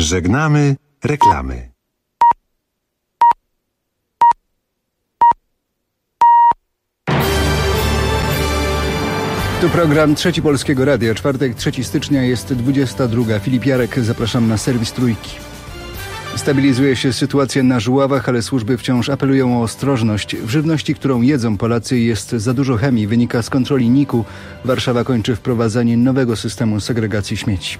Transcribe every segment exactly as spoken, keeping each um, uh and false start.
Żegnamy reklamy. Tu program Trzeci Polskiego Radia. Czwartek, trzeciego stycznia, jest dwudziesta druga. Filip Jarek, zapraszam na serwis Trójki. Stabilizuje się sytuacja na Żuławach, ale służby wciąż apelują o ostrożność. W żywności, którą jedzą Polacy, jest za dużo chemii, wynika z kontroli N I K-u. Warszawa kończy wprowadzanie nowego systemu segregacji śmieci.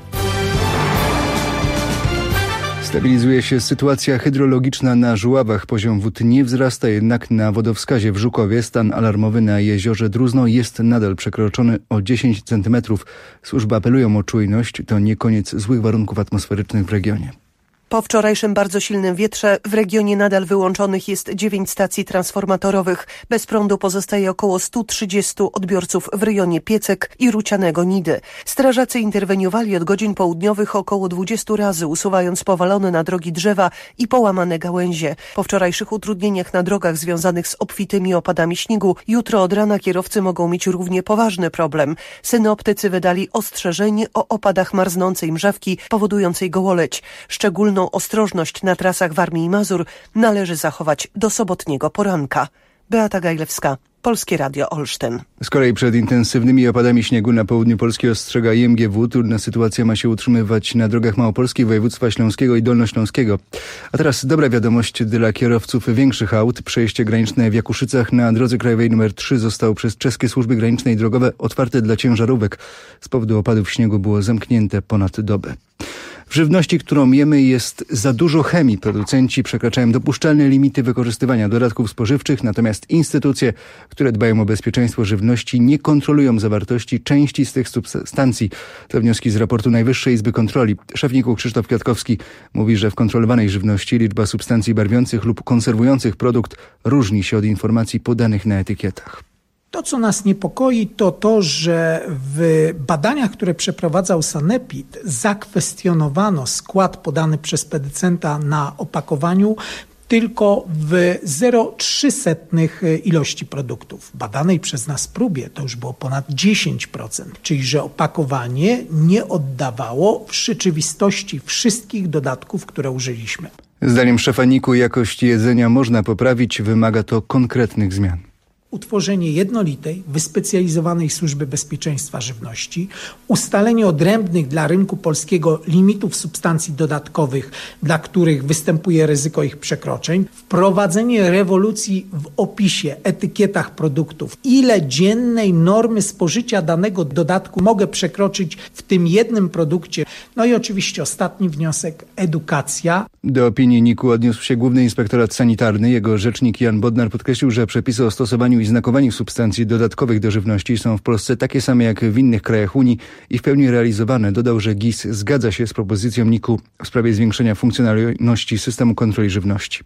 Stabilizuje się sytuacja hydrologiczna na Żuławach. Poziom wód nie wzrasta, jednak na wodowskazie w Żukowie stan alarmowy na jeziorze Druzno jest nadal przekroczony o dziesięć centymetrów. Służby apelują o czujność. To nie koniec złych warunków atmosferycznych w regionie. Po wczorajszym bardzo silnym wietrze w regionie nadal wyłączonych jest dziewięć stacji transformatorowych. Bez prądu pozostaje około stu trzydziestu odbiorców w rejonie Piecek i Rucianego Nidy. Strażacy interweniowali od godzin południowych około dwudziestu razy, usuwając powalone na drogi drzewa i połamane gałęzie. Po wczorajszych utrudnieniach na drogach związanych z obfitymi opadami śniegu, jutro od rana kierowcy mogą mieć równie poważny problem. Synoptycy wydali ostrzeżenie o opadach marznącej mrzawki powodującej gołoleć. Szczególną ostrożność na trasach Warmii i Mazur należy zachować do sobotniego poranka. Beata Gajlewska, Polskie Radio Olsztyn. Z kolei przed intensywnymi opadami śniegu na południu Polski ostrzega I M G W. Trudna sytuacja ma się utrzymywać na drogach małopolskich, województwa śląskiego i dolnośląskiego. A teraz dobra wiadomość dla kierowców większych aut. Przejście graniczne w Jakuszycach na drodze krajowej nr trzy zostało przez czeskie służby graniczne i drogowe otwarte dla ciężarówek. Z powodu opadów śniegu było zamknięte ponad dobę. W żywności, którą jemy, jest za dużo chemii. Producenci przekraczają dopuszczalne limity wykorzystywania dodatków spożywczych, natomiast instytucje, które dbają o bezpieczeństwo żywności, nie kontrolują zawartości części z tych substancji. To wnioski z raportu Najwyższej Izby Kontroli. Szef N I K-u Krzysztof Kwiatkowski mówi, że w kontrolowanej żywności liczba substancji barwiących lub konserwujących produkt różni się od informacji podanych na etykietach. To, co nas niepokoi, to to, że w badaniach, które przeprowadzał Sanepid, zakwestionowano skład podany przez producenta na opakowaniu tylko w zero przecinek trzy ilości produktów. W badanej przez nas próbie to już było ponad dziesięć procent, czyli że opakowanie nie oddawało w rzeczywistości wszystkich dodatków, które użyliśmy. Zdaniem szefa N I K-u jakość jedzenia można poprawić, wymaga to konkretnych zmian. Utworzenie jednolitej, wyspecjalizowanej służby bezpieczeństwa żywności, ustalenie odrębnych dla rynku polskiego limitów substancji dodatkowych, dla których występuje ryzyko ich przekroczeń, wprowadzenie rewolucji w opisie, etykietach produktów, ile dziennej normy spożycia danego dodatku mogę przekroczyć w tym jednym produkcie. No i oczywiście ostatni wniosek, edukacja. Do opinii N I K-u odniósł się Główny Inspektorat Sanitarny. Jego rzecznik Jan Bodnar podkreślił, że przepisy o stosowaniu i znakowaniu substancji dodatkowych do żywności są w Polsce takie same jak w innych krajach Unii i w pełni realizowane. Dodał, że G I S zgadza się z propozycją N I K-u w sprawie zwiększenia funkcjonalności systemu kontroli żywności.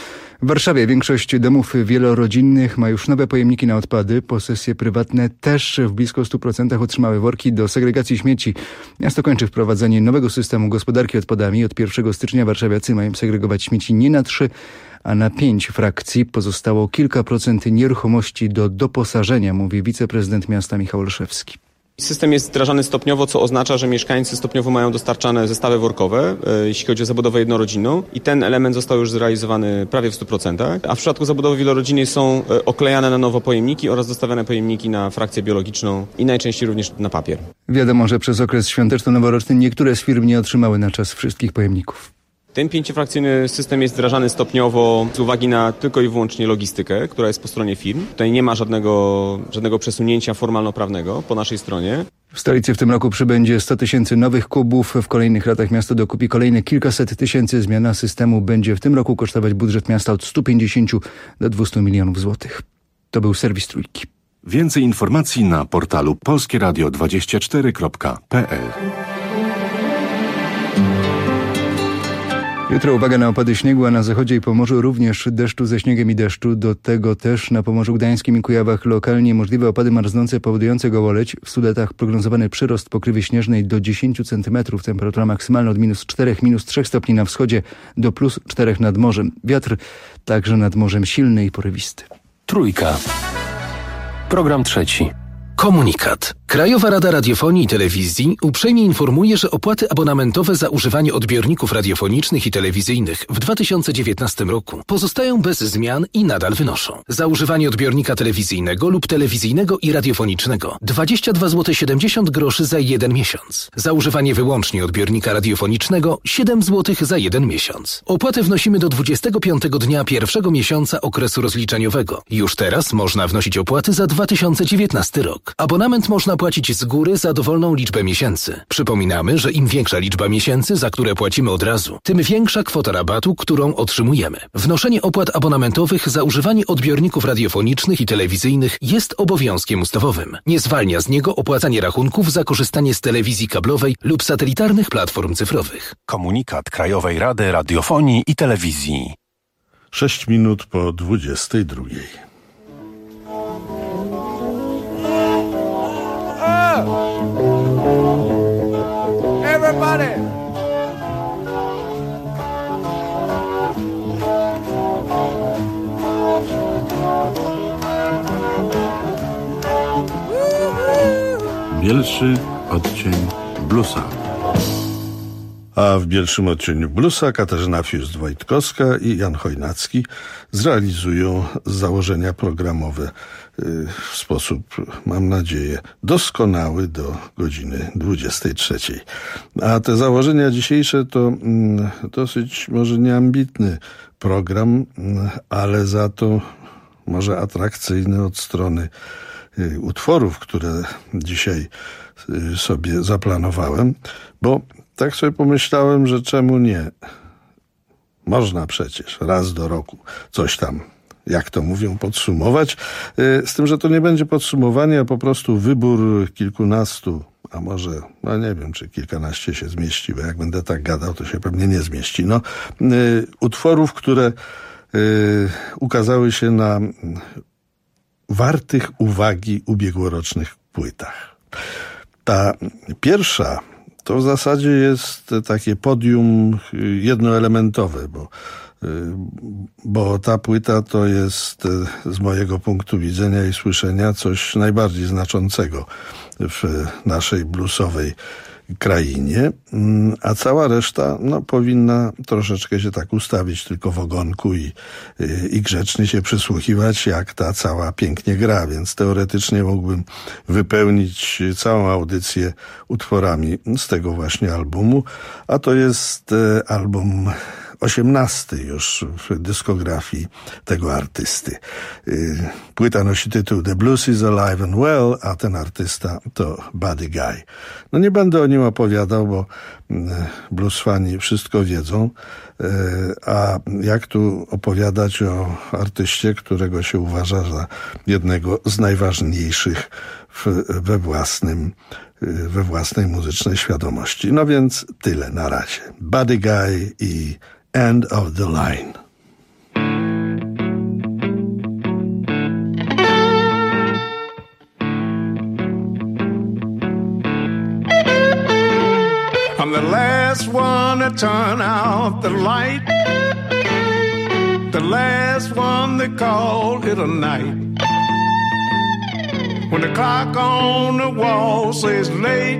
W Warszawie większość domów wielorodzinnych ma już nowe pojemniki na odpady. Posesje prywatne też w blisko stu procentach otrzymały worki do segregacji śmieci. Miasto kończy wprowadzenie nowego systemu gospodarki odpadami. Od pierwszego stycznia warszawiacy mają segregować śmieci nie na trzy, a na pięć frakcji. Pozostało kilka procent nieruchomości do doposażenia, mówi wiceprezydent miasta Michał Olszewski. System jest wdrażany stopniowo, co oznacza, że mieszkańcy stopniowo mają dostarczane zestawy workowe, jeśli chodzi o zabudowę jednorodzinną, i ten element został już zrealizowany prawie w stu procentach, a w przypadku zabudowy wielorodzinnej są oklejane na nowo pojemniki oraz dostawiane pojemniki na frakcję biologiczną i najczęściej również na papier. Wiadomo, że przez okres świąteczno-noworoczny niektóre z firm nie otrzymały na czas wszystkich pojemników. Ten pięciofrakcyjny system jest wdrażany stopniowo z uwagi na tylko i wyłącznie logistykę, która jest po stronie firm. Tutaj nie ma żadnego, żadnego przesunięcia formalno-prawnego po naszej stronie. W stolicy w tym roku przybędzie sto tysięcy nowych kubów. W kolejnych latach miasto dokupi kolejne kilkaset tysięcy. Zmiana systemu będzie w tym roku kosztować budżet miasta od stu pięćdziesięciu do dwustu milionów złotych. To był serwis Trójki. Więcej informacji na portalu polskie radio dwadzieścia cztery kropka p l. Jutro uwaga na opady śniegu, a na zachodzie i Pomorzu również deszczu ze śniegiem i deszczu. Do tego też na Pomorzu Gdańskim i Kujawach lokalnie możliwe opady marznące powodujące gołoleć. W Sudetach prognozowany przyrost pokrywy śnieżnej do dziesięciu centymetrów. Temperatura maksymalna od minus czterech, minus trzech stopni na wschodzie do plus czterech nad morzem. Wiatr także nad morzem silny i porywisty. Trójka. Program trzeci. Komunikat. Krajowa Rada Radiofonii i Telewizji uprzejmie informuje, że opłaty abonamentowe za używanie odbiorników radiofonicznych i telewizyjnych w dwa tysiące dziewiętnastym roku pozostają bez zmian i nadal wynoszą. Za używanie odbiornika telewizyjnego lub telewizyjnego i radiofonicznego dwadzieścia dwa złote siedemdziesiąt groszy za jeden miesiąc. Za używanie wyłącznie odbiornika radiofonicznego siedem złotych za jeden miesiąc. Opłatę wnosimy do dwudziestego piątego dnia pierwszego miesiąca okresu rozliczeniowego. Już teraz można wnosić opłaty za dwa tysiące dziewiętnasty rok. Abonament można płacić z góry za dowolną liczbę miesięcy. Przypominamy, że im większa liczba miesięcy, za które płacimy od razu, tym większa kwota rabatu, którą otrzymujemy. Wnoszenie opłat abonamentowych za używanie odbiorników radiofonicznych i telewizyjnych jest obowiązkiem ustawowym. Nie zwalnia z niego opłacanie rachunków za korzystanie z telewizji kablowej lub satelitarnych platform cyfrowych. Komunikat Krajowej Rady Radiofonii i Telewizji. Sześć minut po dwudziestej drugiej. Everybody! Bielszy odcień bluesa. A w bielszym odcieniu bluesa Katarzyna Fiust-Wojtkowska i Jan Chojnacki zrealizują założenia programowe w sposób, mam nadzieję, doskonały do godziny dwudziestej trzeciej. A te założenia dzisiejsze to dosyć może nieambitny program, ale za to może atrakcyjny od strony utworów, które dzisiaj sobie zaplanowałem, bo tak sobie pomyślałem, że czemu nie? Można przecież raz do roku coś tam, jak to mówią, podsumować. Z tym, że to nie będzie podsumowanie, a po prostu wybór kilkunastu, a może, no nie wiem, czy kilkanaście się zmieści, bo jak będę tak gadał, to się pewnie nie zmieści. No, utworów, które ukazały się na wartych uwagi ubiegłorocznych płytach. Ta pierwsza to w zasadzie jest takie podium jednoelementowe, bo, bo ta płyta to jest z mojego punktu widzenia i słyszenia coś najbardziej znaczącego w naszej bluesowej krainie, a cała reszta no, powinna troszeczkę się tak ustawić tylko w ogonku i, i grzecznie się przysłuchiwać, jak ta cała pięknie gra, więc teoretycznie mógłbym wypełnić całą audycję utworami z tego właśnie albumu, a to jest album osiemnasty już w dyskografii tego artysty. Płyta nosi tytuł The Blues is Alive and Well, a ten artysta to Buddy Guy. No nie będę o nim opowiadał, bo blues fani wszystko wiedzą, a jak tu opowiadać o artyście, którego się uważa za jednego z najważniejszych w, we własnym we własnej muzycznej świadomości. No więc tyle na razie. Buddy Guy i End of the Line. I'm the last one to turn out the light, the last one that called it a night. When the clock on the wall says late,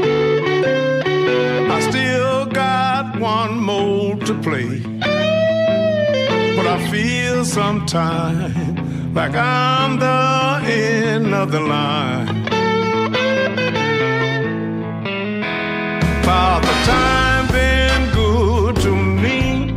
I still got one more to play. But I feel sometimes like I'm the end of the line. Father time been good to me.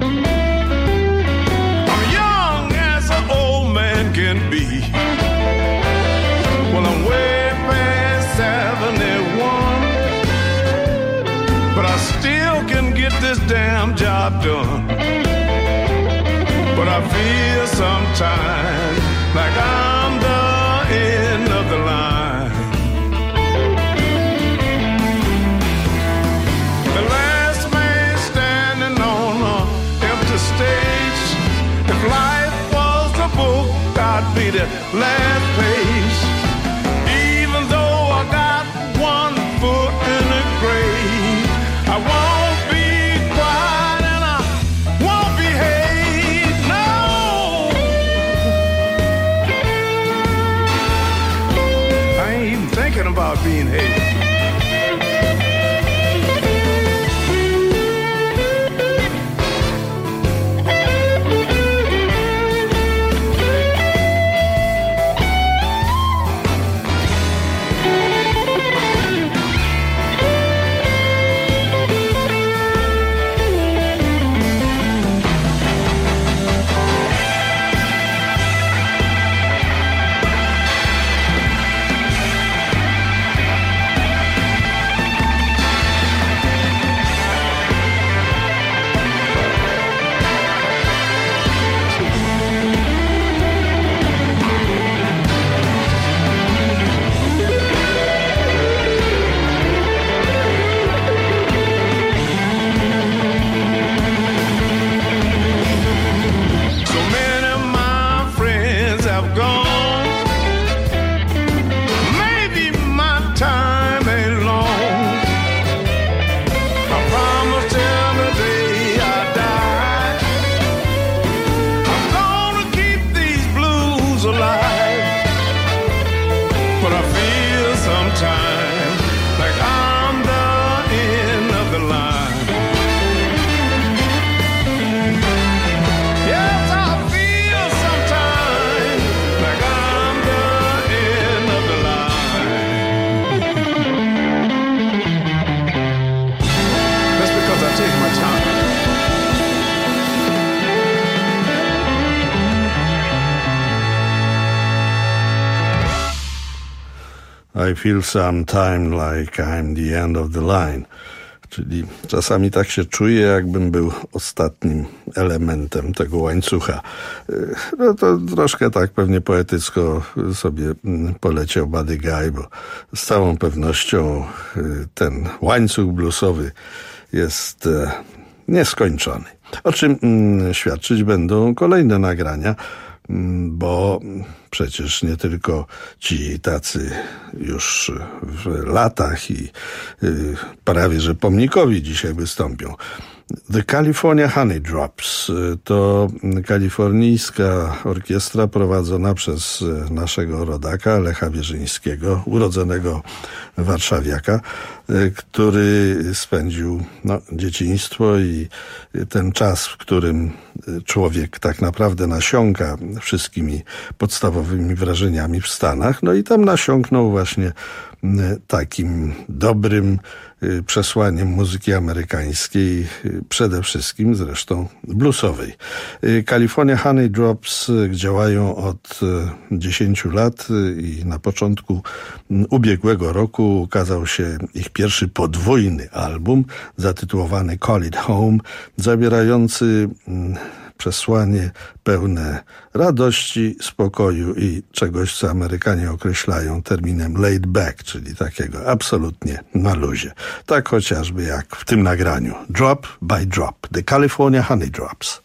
I'm young as an old man can be. Well, I'm way past seventy-one, but I still can get this damn job done. But I feel sometimes like I'm the end of the line. The last man standing on an empty stage. If life was a book, I'd be the last page. Even though I got one foot in the grave, I won't be quiet and I won't behave, no. I ain't I feel sometime like I'm the end of the line. Czyli czasami tak się czuję, jakbym był ostatnim elementem tego łańcucha. No to troszkę tak pewnie poetycko sobie poleciał Buddy Guy, bo z całą pewnością ten łańcuch bluesowy jest nieskończony. O czym świadczyć będą kolejne nagrania, bo przecież nie tylko ci tacy już w latach i prawie że pomnikowi dzisiaj wystąpią. The California Honey Drops to kalifornijska orkiestra prowadzona przez naszego rodaka Lecha Wierzyńskiego, urodzonego warszawiaka, który spędził no, dzieciństwo i ten czas, w którym człowiek tak naprawdę nasiąka wszystkimi podstawowymi wrażeniami w Stanach. No i tam nasiąknął właśnie takim dobrym przesłaniem muzyki amerykańskiej, przede wszystkim zresztą bluesowej. California Honey Drops działają od dziesięciu lat i na początku ubiegłego roku ukazał się ich pierwszy podwójny album zatytułowany Call It Home, zawierający przesłanie pełne radości, spokoju i czegoś, co Amerykanie określają terminem laid back, czyli takiego absolutnie na luzie. Tak chociażby jak w tym nagraniu. Drop by Drop, The California Honey Drops.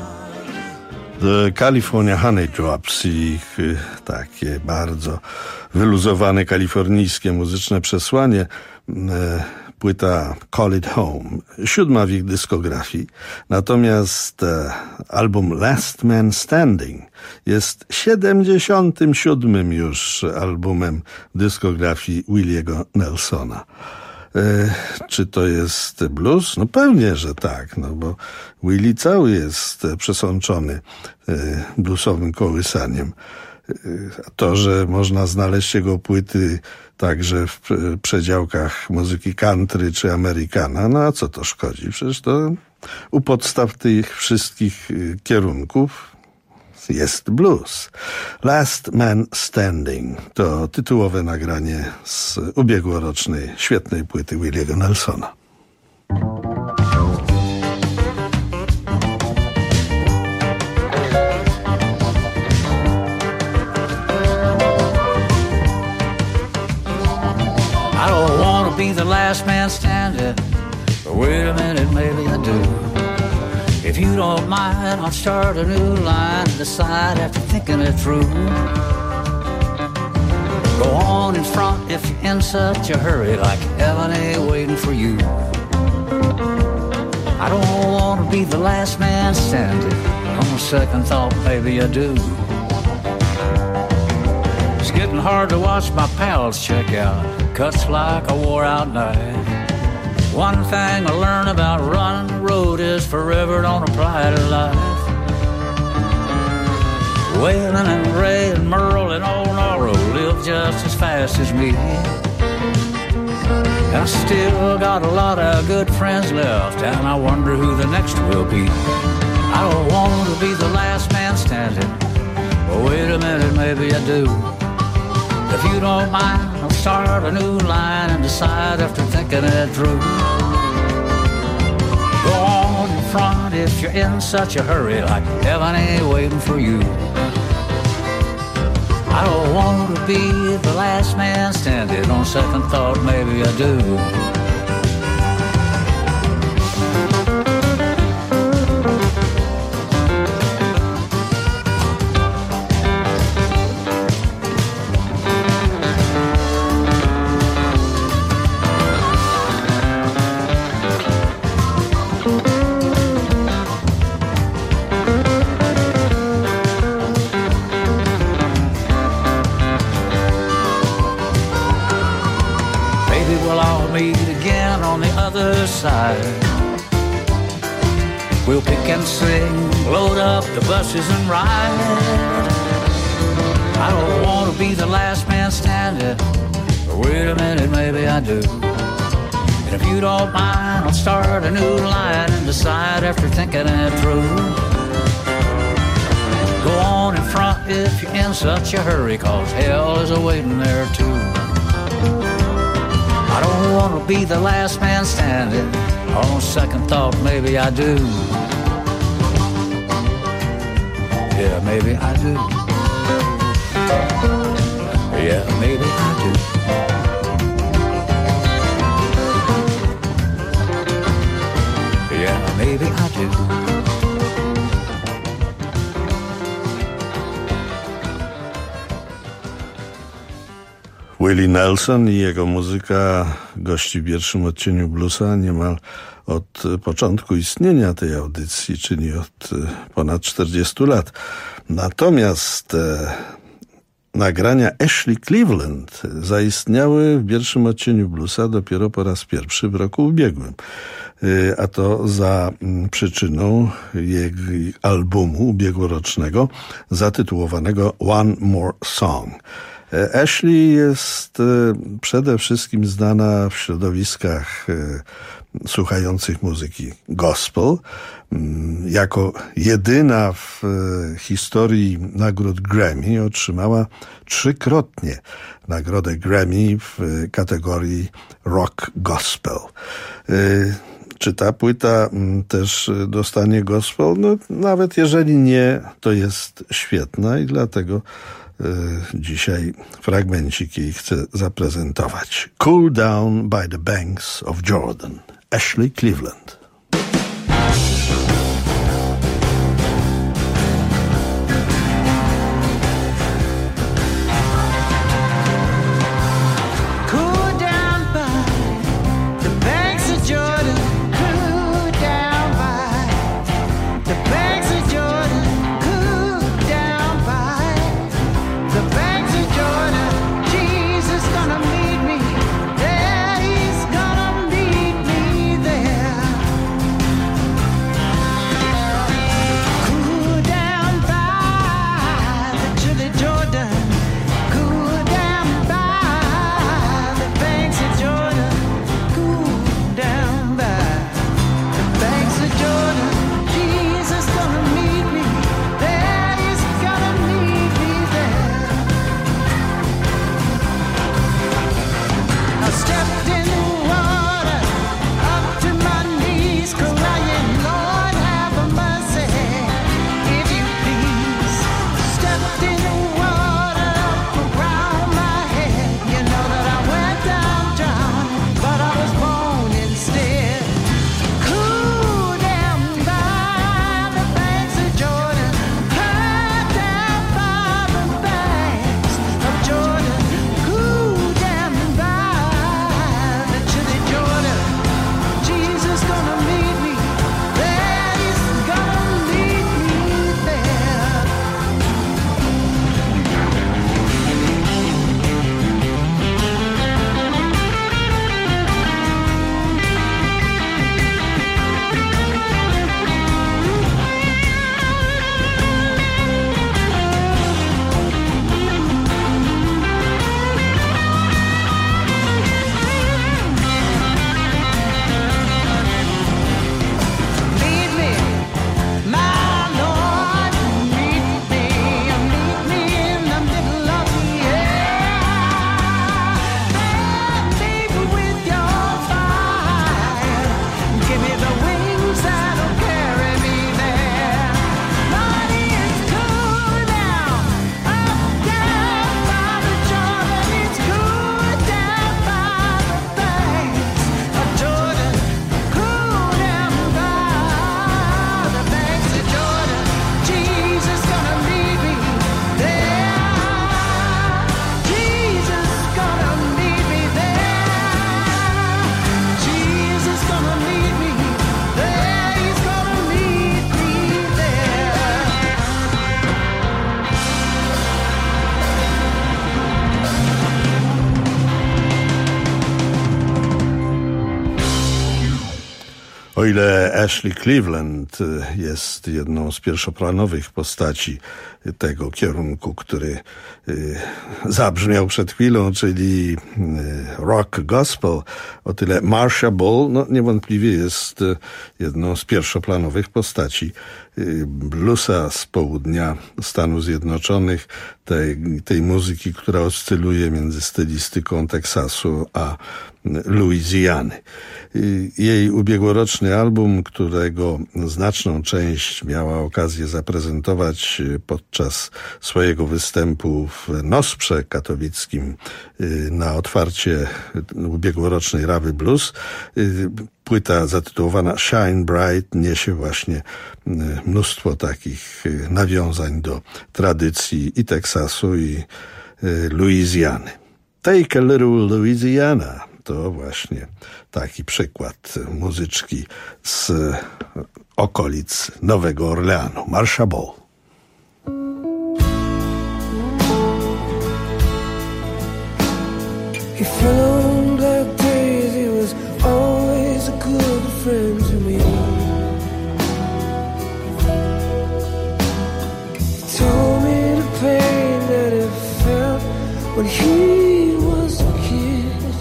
The California Honey Drops i ich takie bardzo wyluzowane kalifornijskie muzyczne przesłanie. Płyta Call It Home, siódma w ich dyskografii. Natomiast e, album Last Man Standing jest siedemdziesiątym siódmym już albumem dyskografii Williego Nelsona. E, czy to jest blues? No pewnie, że tak, no bo Willie cały jest przesączony e, bluesowym kołysaniem. To, że można znaleźć jego płyty także w przedziałkach muzyki country czy Amerykana, no a co to szkodzi? Przecież to u podstaw tych wszystkich kierunków jest blues. Last Man Standing to tytułowe nagranie z ubiegłorocznej świetnej płyty Williego Nelsona. Be the last man standing, but wait a minute, maybe I do. If you don't mind, I'll start a new line and decide after thinking it through. Go on in front if you're in such a hurry, like heaven ain't waiting for you. I don't want to be the last man standing, on second thought, maybe I do. It's getting hard to watch my pals check out. Cuts like a wore-out knife. One thing I learned about running the road is forever don't apply to life. Waylon and Ray and Merle and old Norro live just as fast as me. I still got a lot of good friends left, and I wonder who the next will be. I don't want to be the last man standing, but wait a minute, maybe I do. If you don't mind, I'll start a new line and decide after thinking it through. Go on in front if you're in such a hurry, like heaven ain't waiting for you. I don't want to be the last man standing, on second thought, maybe I do. Side. We'll pick and sing, load up the buses and ride. I don't want to be the last man standing, but wait a minute, maybe I do. And if you don't mind, I'll start a new line and decide after thinking it through. Go on in front if you're in such a hurry, cause hell is awaiting there too. I don't want to be the last man standing, on second thought, maybe I do. Yeah, maybe I do. Yeah, maybe I do. Yeah, maybe I do. Willie Nelson i jego muzyka gości w pierwszym odcieniu bluesa niemal od początku istnienia tej audycji, czyli od ponad czterdziestu lat. Natomiast e, nagrania Ashley Cleveland zaistniały w pierwszym odcieniu bluesa dopiero po raz pierwszy w roku ubiegłym. E, a to za m, przyczyną jej albumu ubiegłorocznego zatytułowanego One More Song. Ashley jest przede wszystkim znana w środowiskach słuchających muzyki gospel. Jako jedyna w historii nagród Grammy otrzymała trzykrotnie nagrodę Grammy w kategorii rock gospel. Czy ta płyta też dostanie gospel? No, nawet jeżeli nie, to jest świetna i dlatego dzisiaj fragmencik jej chcę zaprezentować. Cool Down by the Banks of Jordan. Ashley Cleveland. O ile Ashley Cleveland jest jedną z pierwszoplanowych postaci tego kierunku, który zabrzmiał przed chwilą, czyli rock gospel, o tyle Marcia Ball no, niewątpliwie jest jedną z pierwszoplanowych postaci bluesa z południa Stanów Zjednoczonych, tej, tej muzyki, która oscyluje między stylistyką Teksasu a Luizjany. Jej ubiegłoroczny album, którego znaczną część miała okazję zaprezentować podczas swojego występu w Nosprze katowickim na otwarcie ubiegłorocznej Rawy Blues, płyta zatytułowana Shine Bright niesie właśnie mnóstwo takich nawiązań do tradycji i Teksasu, i Luizjany. Take a Little Louisiana to właśnie taki przykład muzyczki z okolic Nowego Orleanu. Marcia Ball. He fell on black days, he was always a good friend to me. He told me the pain that he felt when he was a kid,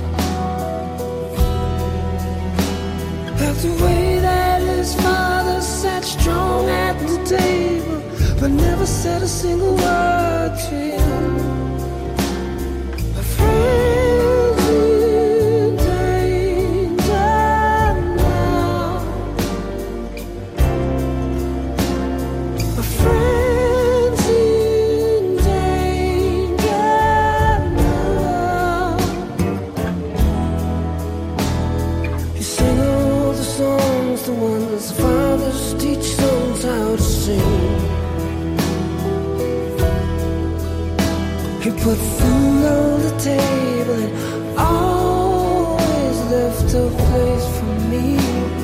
about the way that his father sat strong at the table but never said a single word to him. My friend, put food on the table and always left a place for me.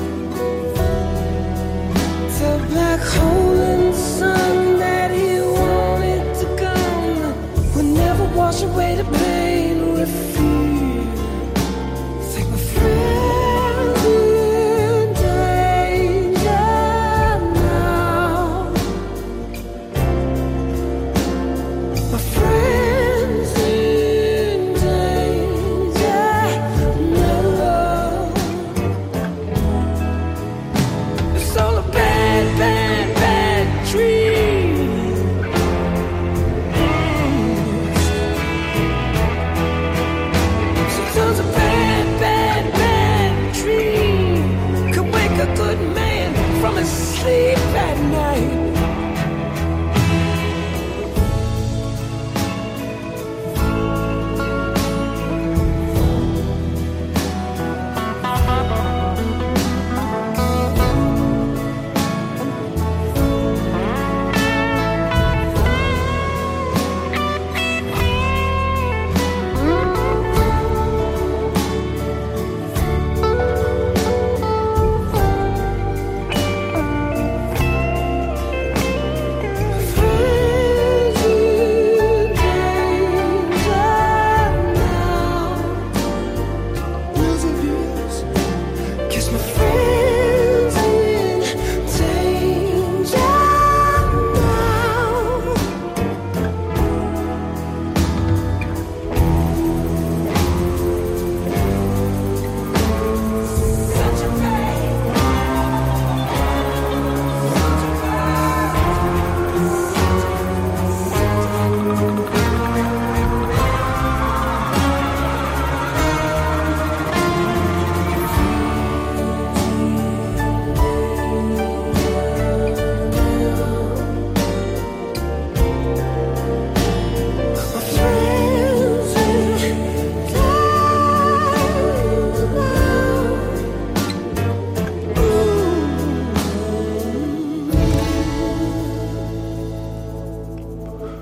The black hole in the sun that he wanted to come would never wash away the pain we feel. Think my friend's in danger now. My friend, sleep at night.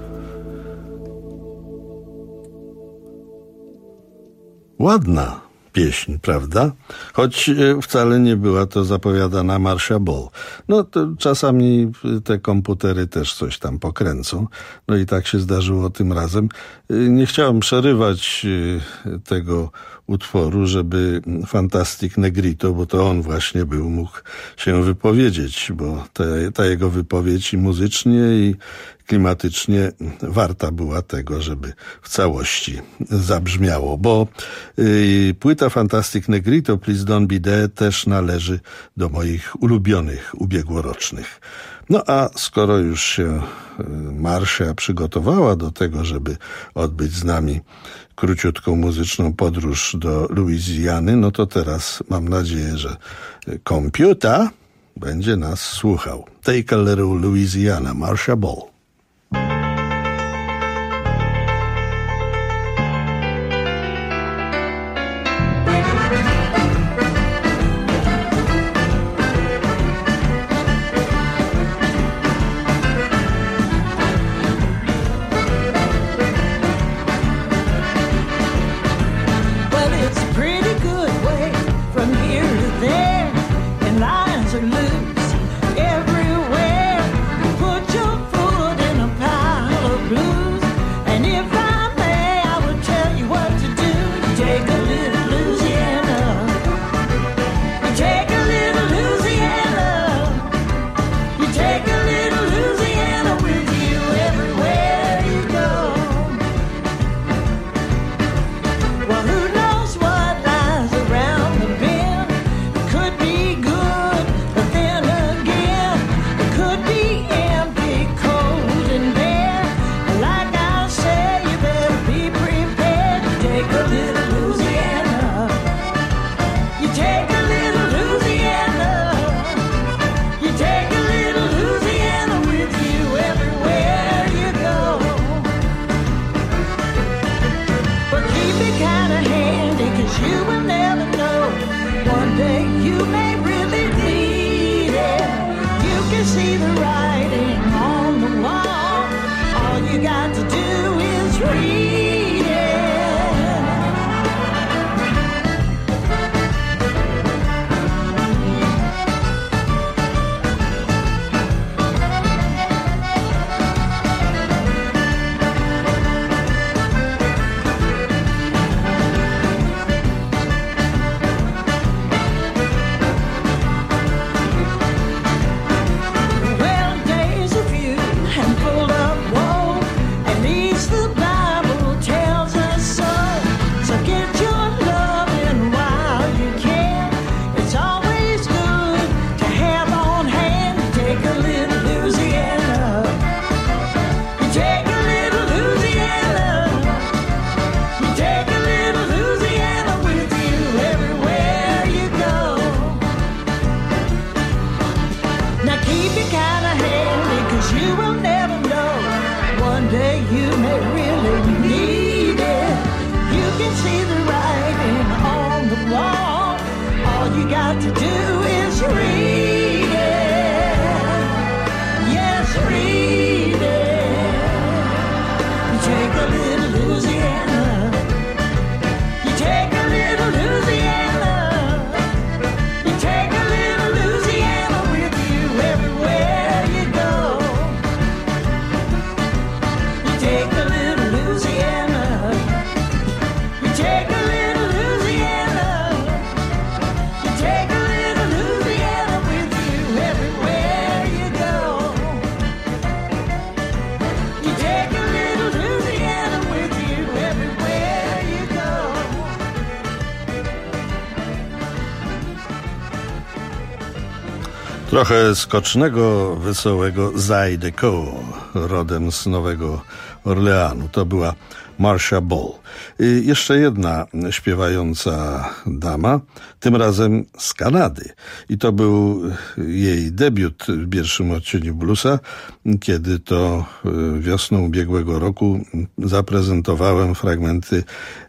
Ładna pieśń, prawda? Choć wcale nie była to zapowiadana Marcia Ball. No to czasami te komputery też coś tam pokręcą. No i tak się zdarzyło tym razem. Nie chciałem przerywać tego utworu, żeby Fantastic Negrito, bo to on właśnie był, mógł się wypowiedzieć, bo te, ta jego wypowiedź i muzycznie, i klimatycznie warta była tego, żeby w całości zabrzmiało, bo y, płyta Fantastic Negrito, Please Don't Be There, też należy do moich ulubionych ubiegłorocznych. No a skoro już się y, Marcia przygotowała do tego, żeby odbyć z nami króciutką muzyczną podróż do Luizjany, no to teraz mam nadzieję, że komputer będzie nas słuchał. Take a Little Louisiana, Marcia Ball. Trochę skocznego, wesołego Zydeco, rodem z Nowego Orleanu. To była Marcia Ball. I jeszcze jedna śpiewająca dama, tym razem z Kanady. I to był jej debiut w pierwszym odcieniu bluesa, kiedy to wiosną ubiegłego roku zaprezentowałem fragmenty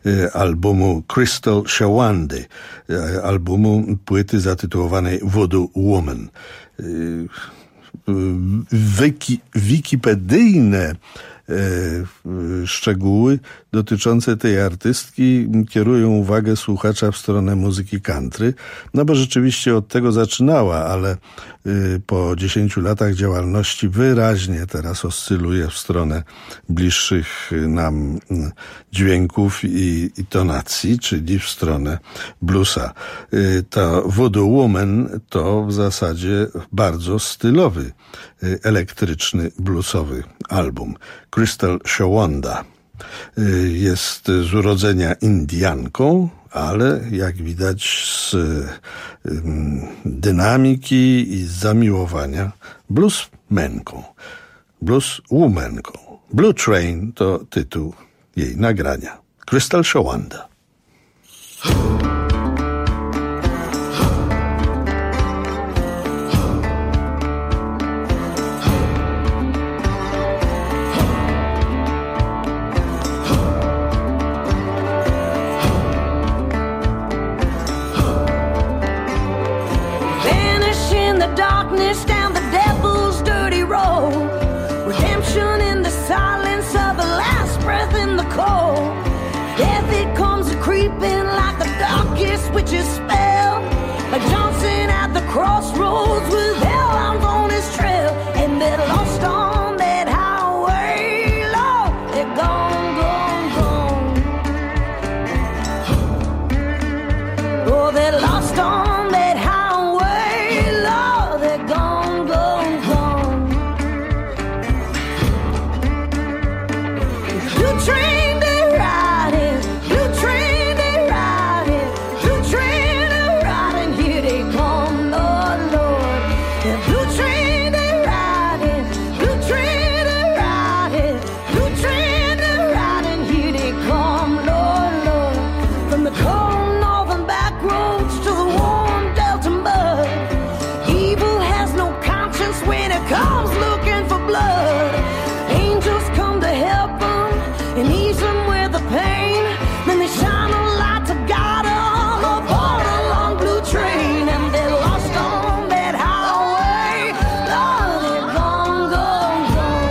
albumu Crystal Shawandy, albumu płyty zatytułowanej Voodoo Woman. Wiki, wikipedyjne szczegóły dotyczące tej artystki kierują uwagę słuchacza w stronę muzyki country, no bo rzeczywiście od tego zaczynała, ale po dziesięciu latach działalności wyraźnie teraz oscyluje w stronę bliższych nam dźwięków i, i tonacji, czyli w stronę bluesa. Ta Voodoo Woman to w zasadzie bardzo stylowy, elektryczny, bluesowy album. Crystal Shawanda jest z urodzenia Indianką, ale jak widać z dynamiki i z zamiłowania bluesmenką, blueswomanką. Blue Train to tytuł jej nagrania. Crystal Shawanda. Darkness down the devil's dirty road. Redemption in the silence of the last breath in the cold. Death, it comes creeping like the darkest witch's spell. Like Johnson at the crossroads with hellhounds on his trail. And they're lost on that highway, Lord, they're gone, gone, gone. Oh, they're lost on that highway, Lord, they're gone, gone, gone. You train they riding, you train they riding, you train they riding, here they come, Lord, Lord. Yeah, you train they riding, you train they riding, you train they riding, here they come, Lord, Lord. From the cold northern back roads to the warm Delta mud, evil has no conscience when it comes looking for blood. Angels come to help them and ease them with the pain. Then they shine a light to guide them aboard a long blue train. And they're lost on that highway, Lord, they're gone, gone,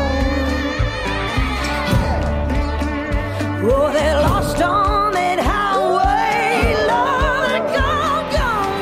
gone. Oh, they're lost on that highway, Lord, they're gone, gone,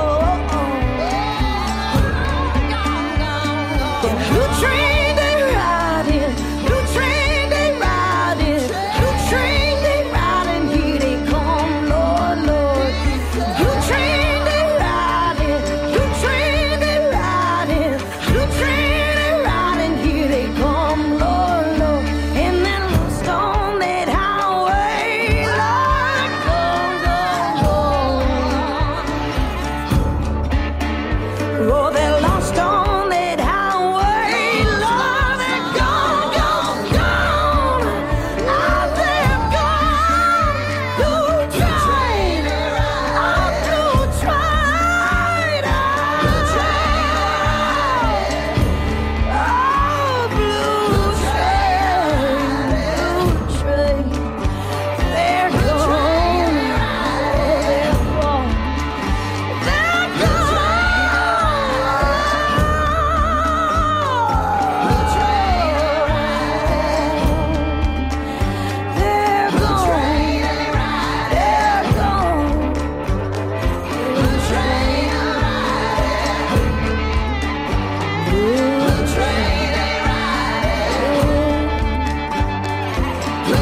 gone. Blue train they riding, blue train they riding, blue train they riding, here they come, Lord, Lord. Blue train they riding, blue train they riding, blue train they riding, here they come, Lord, Lord. And then lost on that highway, Lord, gone, gone, gone. Oh, they're lost on that highway, Lord, they're gone, gone, gone. Ah, they're gone. Blue train, ah, blue train, ah, blue train, oh, blue train, blue train. They're gone, they're gone, they're gone. Blue train, they're gone, they're gone. Blue train, blue train, blue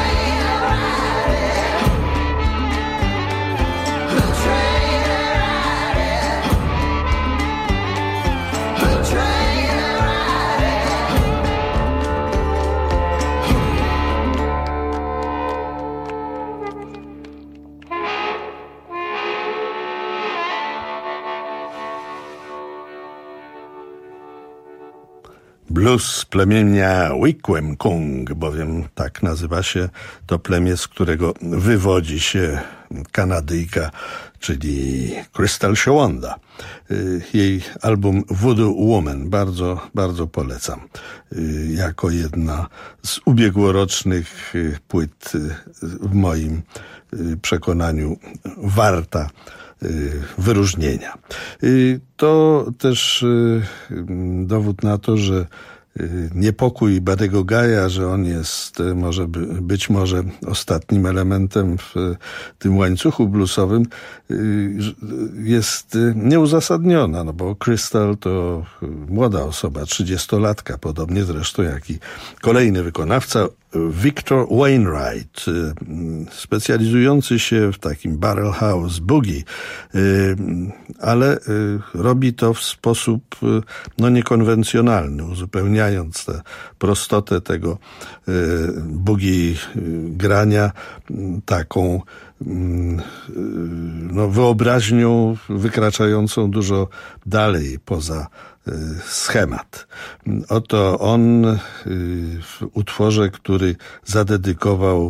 Blues plemienia Wequem-Kong, bowiem tak nazywa się to plemię, z którego wywodzi się Kanadyjka, czyli Crystal Shawanda. Jej album Voodoo Woman bardzo, bardzo polecam. Jako jedna z ubiegłorocznych płyt w moim przekonaniu warta wyróżnienia. To też dowód na to, że niepokój Buddy'ego Guy'a, że on jest może być może ostatnim elementem w tym łańcuchu bluesowym, jest nieuzasadniona, no bo Crystal to młoda osoba, trzydziestolatka, podobnie zresztą jak i kolejny wykonawca, Victor Wainwright, specjalizujący się w takim barrel house boogie, ale robi to w sposób no, niekonwencjonalny, uzupełniając tę prostotę tego boogie grania taką no, wyobraźnią wykraczającą dużo dalej poza schemat. Oto on w utworze, który zadedykował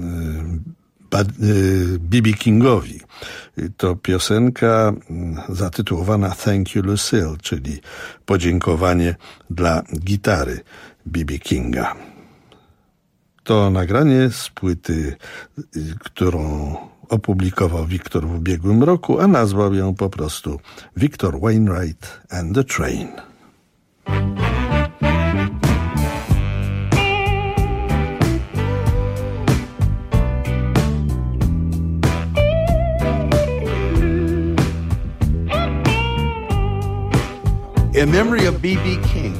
B B Kingowi. To piosenka zatytułowana Thank You Lucille, czyli podziękowanie dla gitary B B Kinga. To nagranie z płyty, którą opublikował Victor w ubiegłym roku, a nazwał ją po prostu Victor Wainwright and the Train. In memory of B B King,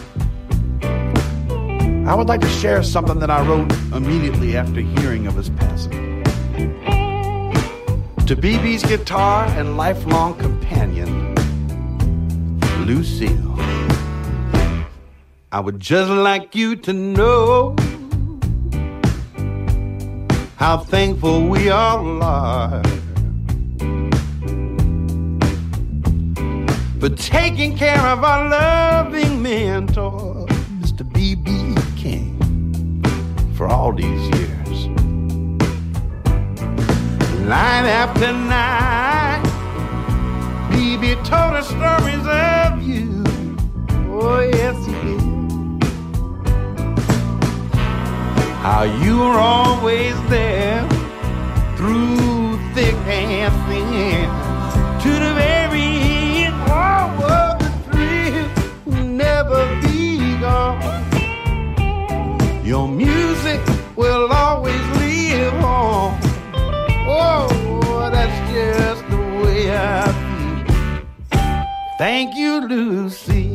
I would like to share something that I wrote immediately after hearing of his passing. To B B's guitar and lifelong companion, Lucille, I would just like you to know how thankful we all are for taking care of our loving mentor, Mister B B King, for all these years. Night after night, B B told us stories of you. Oh, yes, he did. How you were always there through thick and thin to the very end. Oh, oh, the thrill will never be gone. Your music will always live on. Oh, that's just the way I feel. Thank you, Lucy.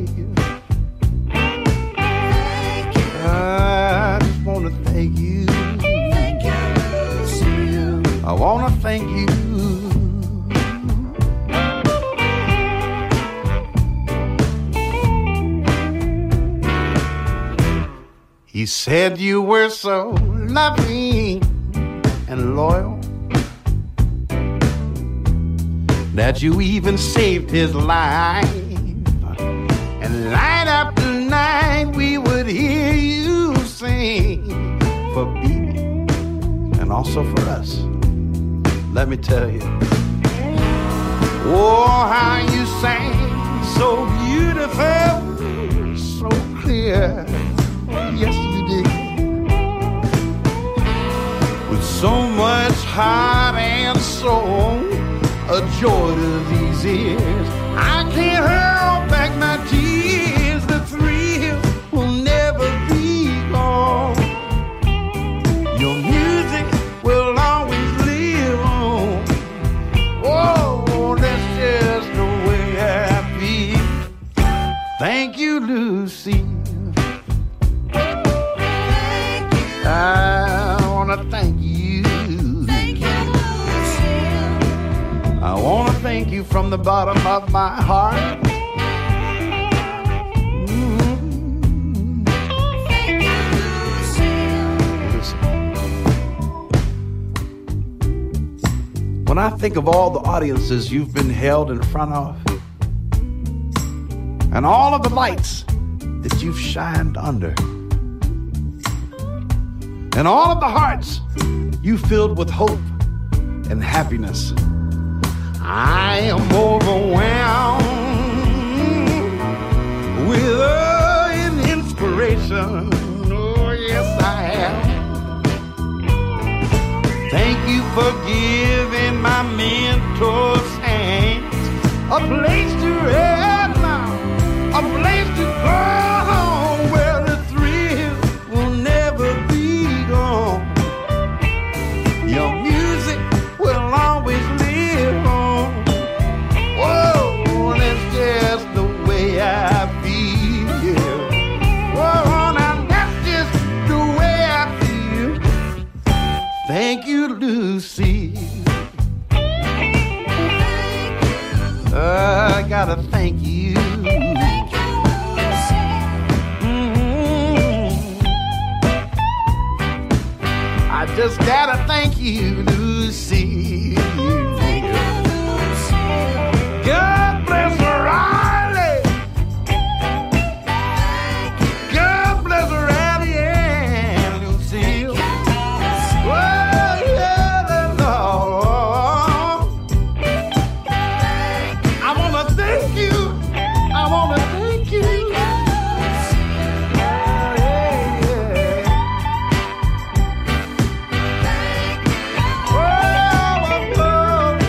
Thank you. I just want to thank you. Thank you, Lucy. I want to thank you. He said you were so loving and loyal that you even saved his life. And night after night we would hear you sing for B B and also for us. Let me tell you, oh, how you sang so beautiful, so clear. Yes, you did. With so much heart and soul, a joy to these ears. I can't hold back my tears. The thrill will never be gone. Your music will always live on. Oh, that's just the way I feel. Thank you, Lucy. I want to thank you. Thank you, Lucille. I want to thank you from the bottom of my heart. Mm-hmm. Thank you, Lucille. Listen. When I think of all the audiences you've been held in front of, and all of the lights that you've shined under, and all of the hearts you filled with hope and happiness, I am overwhelmed with an inspiration. Oh, yes, I am. Thank you for giving my mentor's hands a place to rest now, a place to go home with. gotta thank you. Mm-hmm. I just gotta thank you, Lucy. God bless Riley. God bless Riley and Lucille. Well, yeah, the Lord. I wanna thank you. I wanna thank you. Yeah, yeah, yeah. Oh, oh, oh.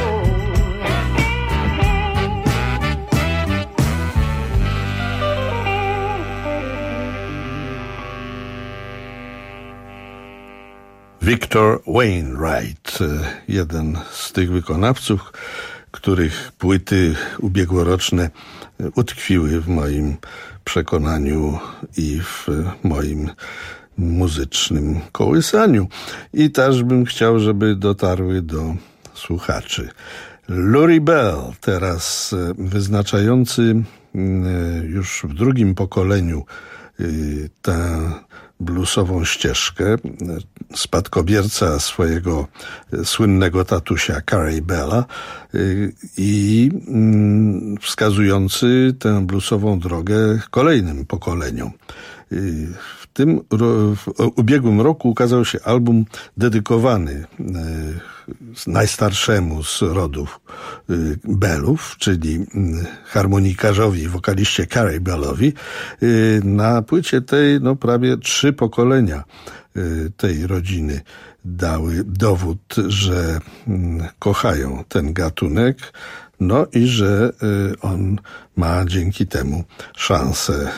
Victor Wainwright, jeden z tych wykonawców, których płyty ubiegłoroczne utkwiły w moim przekonaniu i w moim muzycznym kołysaniu. I też bym chciał, żeby dotarły do słuchaczy. Lurie Bell, teraz wyznaczający już w drugim pokoleniu tę bluesową ścieżkę, spadkobierca swojego słynnego tatusia Carey Bella i wskazujący tę bluesową drogę kolejnym pokoleniom. W tym w ubiegłym roku ukazał się album dedykowany najstarszemu z rodów Bellów, czyli harmonikarzowi i wokaliście Carey Bellowi. Na płycie tej no, prawie trzy pokolenia tej rodziny dały dowód, że kochają ten gatunek, no i że on ma dzięki temu szansę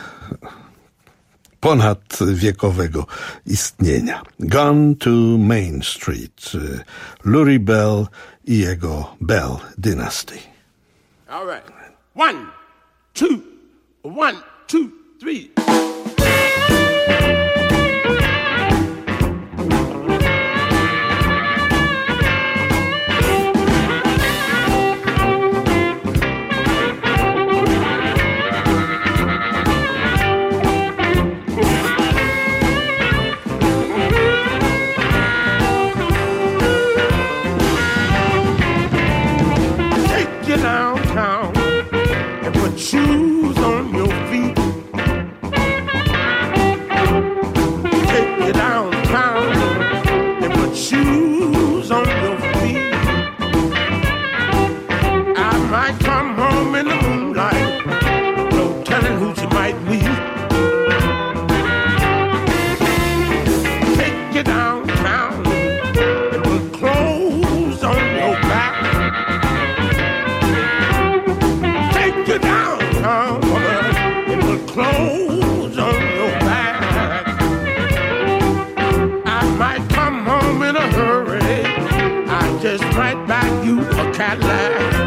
ponadwiekowego istnienia. Gone to Main Street, Lurie Bell i jego Bell Dynasty. All right. One, two, one, two, three. Downtown and put shoes on your feet. Take you downtown and put shoes on your feet. I might come home in the moonlight, no telling who you might meet. Take you downtown and put clothes on your back. You downtown, woman, and put clothes on your back. I might come home in a hurry. I just might buy you a Cadillac.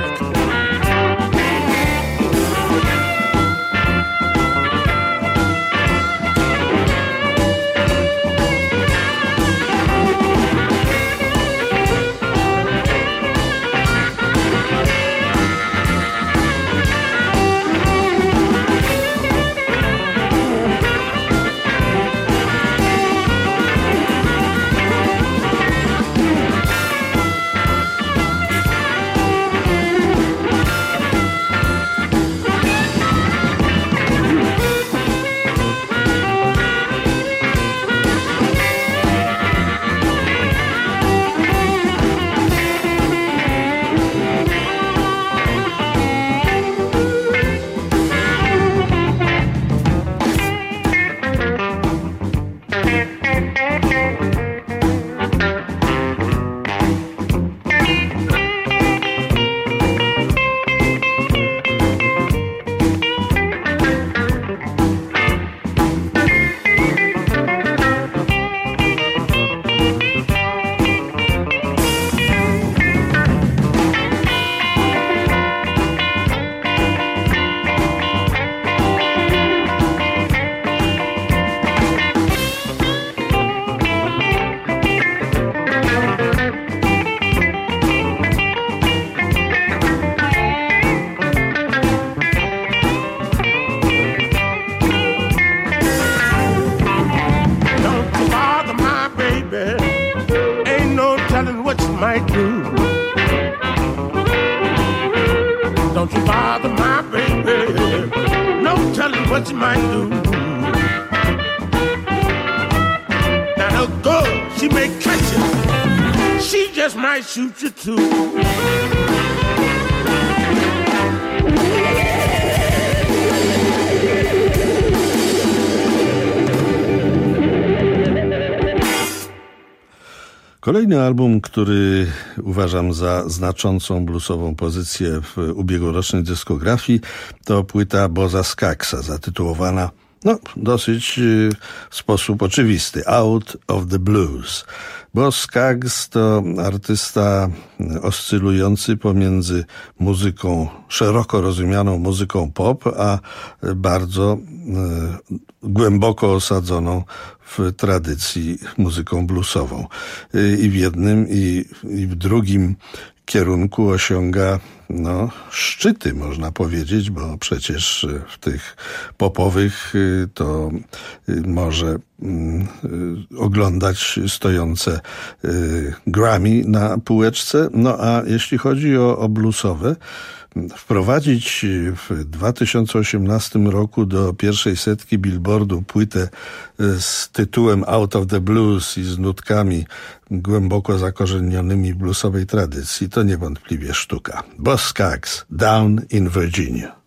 don't you bother my baby. No telling what you might do. Now no girl, she may catch you. She just might shoot you too. Kolejny album, który uważam za znaczącą bluesową pozycję w ubiegłorocznej dyskografii, to płyta Bozza Skagsa, zatytułowana no, dosyć w sposób oczywisty Out of the Blues. Bozz Skaggs to artysta oscylujący pomiędzy muzyką, szeroko rozumianą muzyką pop, a bardzo e, głęboko osadzoną w tradycji muzyką bluesową. I w jednym, i, i w drugim kierunku osiąga no, szczyty, można powiedzieć, bo przecież w tych popowych to może oglądać stojące Grammy na półeczce. No a jeśli chodzi o, o bluesowe, wprowadzić w dwa tysiące osiemnastym roku do pierwszej setki Billboardu płytę z tytułem Out of the Blues i z nutkami głęboko zakorzenionymi w bluesowej tradycji, to niewątpliwie sztuka. Bozz Skaggs, Down in Virginia.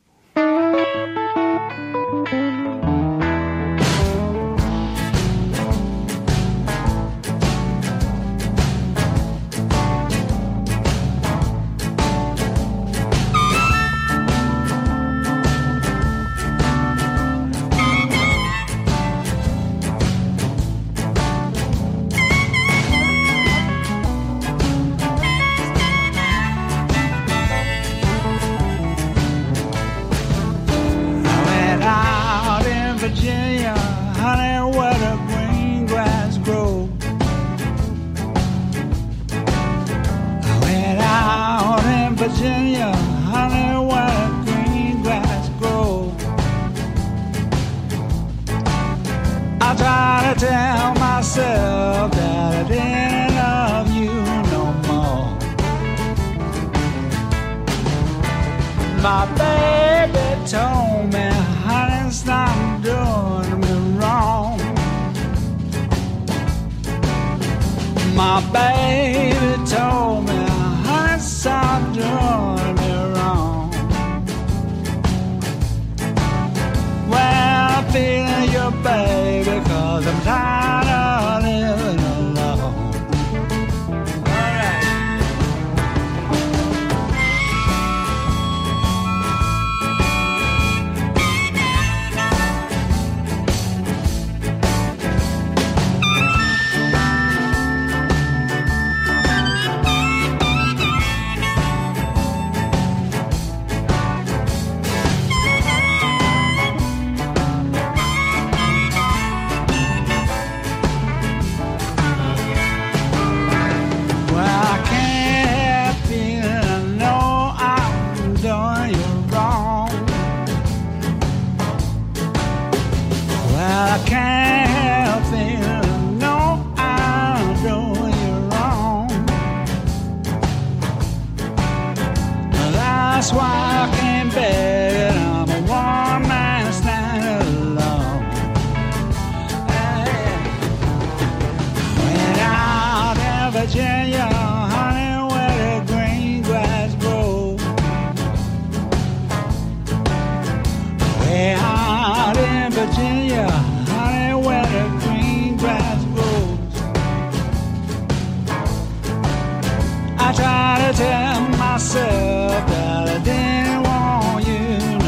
I try to tell myself that I didn't want you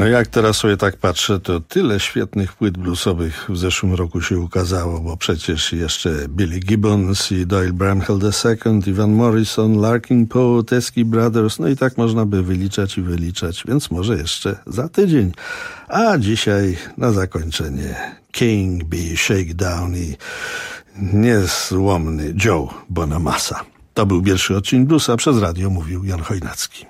No jak teraz sobie tak patrzę, to tyle świetnych płyt bluesowych w zeszłym roku się ukazało, bo przecież jeszcze Billy Gibbons i Doyle Bramhall the second, i Van Morrison, Larkin Poe, Teskey Brothers, no i tak można by wyliczać i wyliczać, więc może jeszcze za tydzień. A dzisiaj na zakończenie King B. Shakedown i niezłomny Joe Bonamassa. To był pierwszy odcinek Bluesa, przez radio mówił Jan Chojnacki.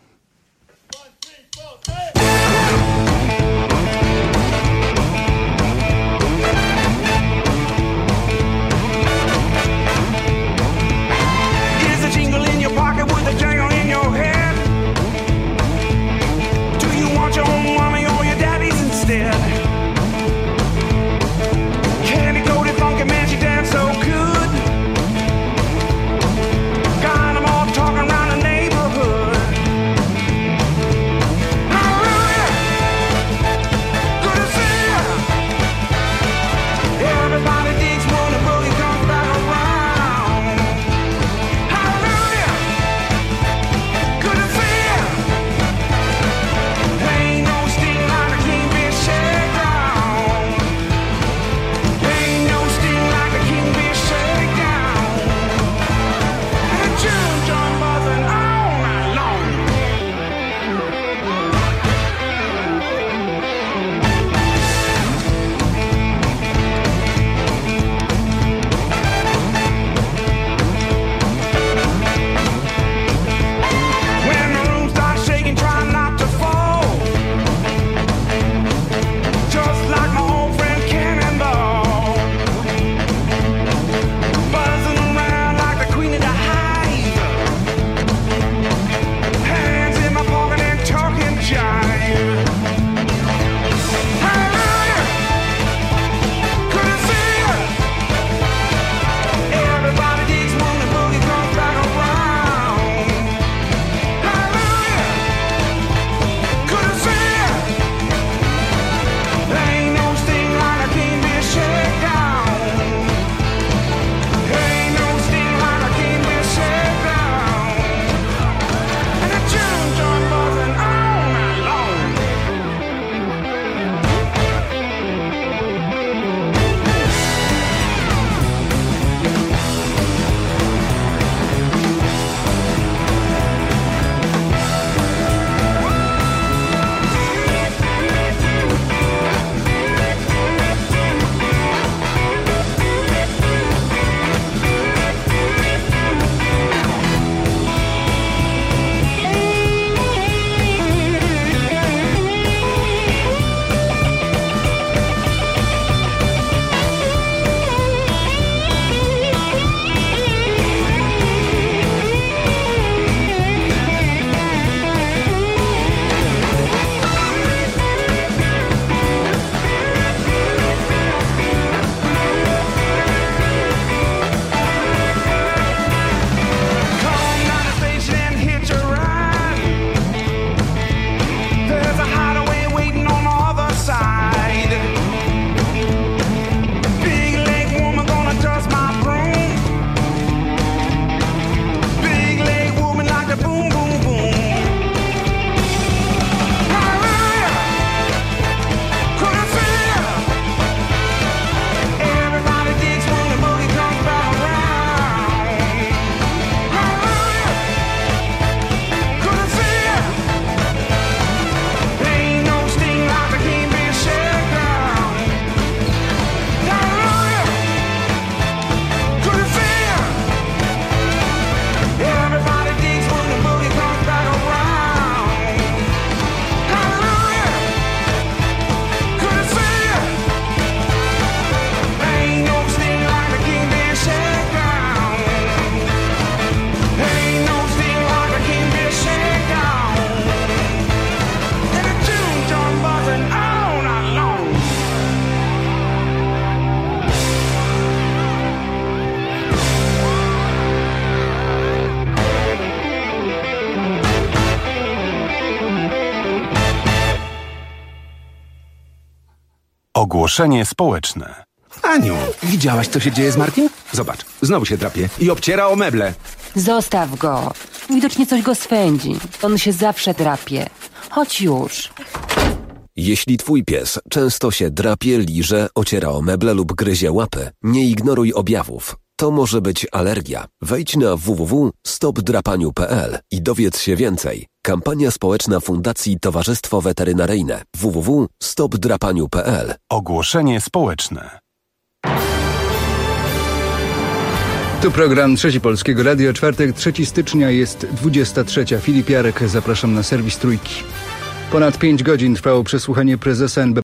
Ogłoszenie społeczne. Aniu, widziałaś, co się dzieje z Markiem? Zobacz, znowu się drapie i obciera o meble. Zostaw go. Widocznie coś go swędzi. On się zawsze drapie. Chodź już. Jeśli twój pies często się drapie, liże, ociera o meble lub gryzie łapy, nie ignoruj objawów. To może być alergia. Wejdź na w w w kropka stop drapaniu kropka p l i dowiedz się więcej. Kampania społeczna Fundacji Towarzystwo Weterynaryjne. w w w kropka stop drapaniu kropka p l. Ogłoszenie społeczne. Tu program Trzeci Polskiego Radia. Czwartek, trzeciego stycznia, jest dwudziesta trzecia. Filip Jarek, zapraszam na serwis Trójki. Ponad pięć godzin trwało przesłuchanie prezesa N B P